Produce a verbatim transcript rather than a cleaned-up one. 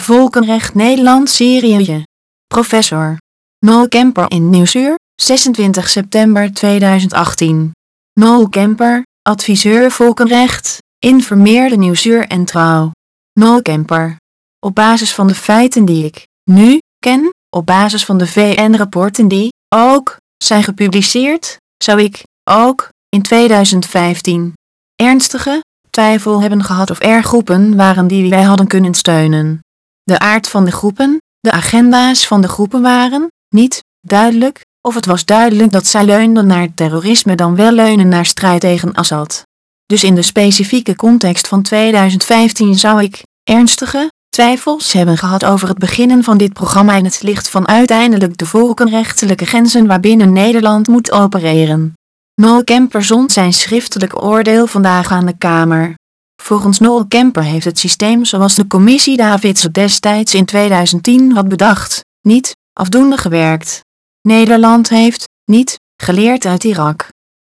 Volkenrecht Nederland-Syrië. Professor Noel Kemper in Nieuwsuur, zesentwintig september tweeduizend achttien. Noel Kemper, adviseur Volkenrecht, informeerde Nieuwsuur en Trouw. Noel Kemper. Op basis van de feiten die ik nu ken, op basis van de V N-rapporten die ook zijn gepubliceerd, zou ik ook in tweeduizend vijftien ernstige twijfel hebben gehad of er groepen waren die wij hadden kunnen steunen. De aard van de groepen, de agenda's van de groepen waren niet duidelijk, of het was duidelijk dat zij leunden naar terrorisme dan wel leunen naar strijd tegen Assad. Dus in de specifieke context van tweeduizend vijftien zou ik ernstige twijfels hebben gehad over het beginnen van dit programma in het licht van uiteindelijk de volkenrechtelijke grenzen waarbinnen Nederland moet opereren. Noel Kemper zond zijn schriftelijk oordeel vandaag aan de Kamer. Volgens Noel Kemper heeft het systeem zoals de commissie Davids destijds in tweeduizend tien had bedacht, niet afdoende gewerkt. Nederland heeft niet geleerd uit Irak.